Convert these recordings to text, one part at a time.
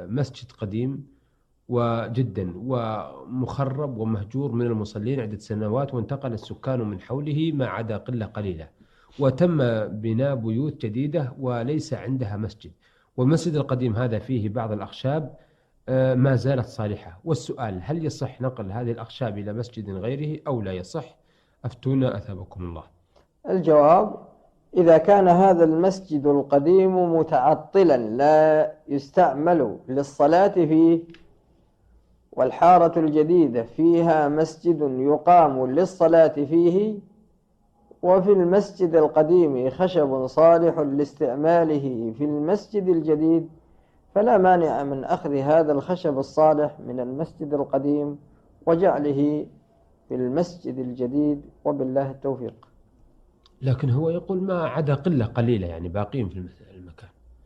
مسجد قديم وجدا ومخرب ومهجور من المصلين عدة سنوات، وانتقل السكان من حوله ما عدا قلة قليلة، وتم بناء بيوت جديدة وليس عندها مسجد، والمسجد القديم هذا فيه بعض الأخشاب ما زالت صالحة. والسؤال: هل يصح نقل هذه الأخشاب إلى مسجد غيره أو لا يصح؟ أفتونا أثابكم الله. الجواب: إذا كان هذا المسجد القديم متعطلا لا يستعمل للصلاة فيه، والحارة الجديدة فيها مسجد يقام للصلاة فيه، وفي المسجد القديم خشب صالح لاستعماله في المسجد الجديد، فلا مانع من أخذ هذا الخشب الصالح من المسجد القديم وجعله في المسجد الجديد، وبالله التوفيق. لكن هو يقول ما عدا قلة قليلة، يعني باقين في المكان.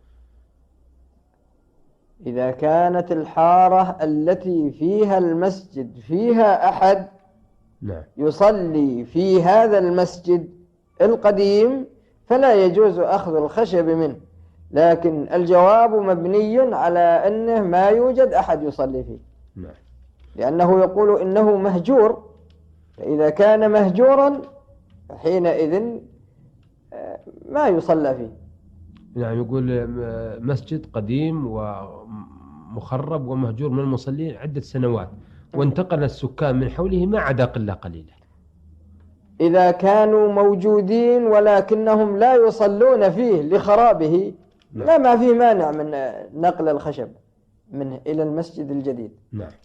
إذا كانت الحارة التي فيها المسجد فيها أحد نعم. يصلي في هذا المسجد القديم فلا يجوز أخذ الخشب منه، لكن الجواب مبني على أنه ما يوجد أحد يصلي فيه. نعم. لأنه يقول إنه مهجور، فإذا كان مهجورا حينئذ ما يصلى فيه. نعم. يقول مسجد قديم ومخرب ومهجور من المصلين عدة سنوات، وانتقل السكان من حوله ما عدا قلة قليلة. إذا كانوا موجودين ولكنهم لا يصلون فيه لخرابه، لا، ما فيه مانع من نقل الخشب منه إلى المسجد الجديد. نعم.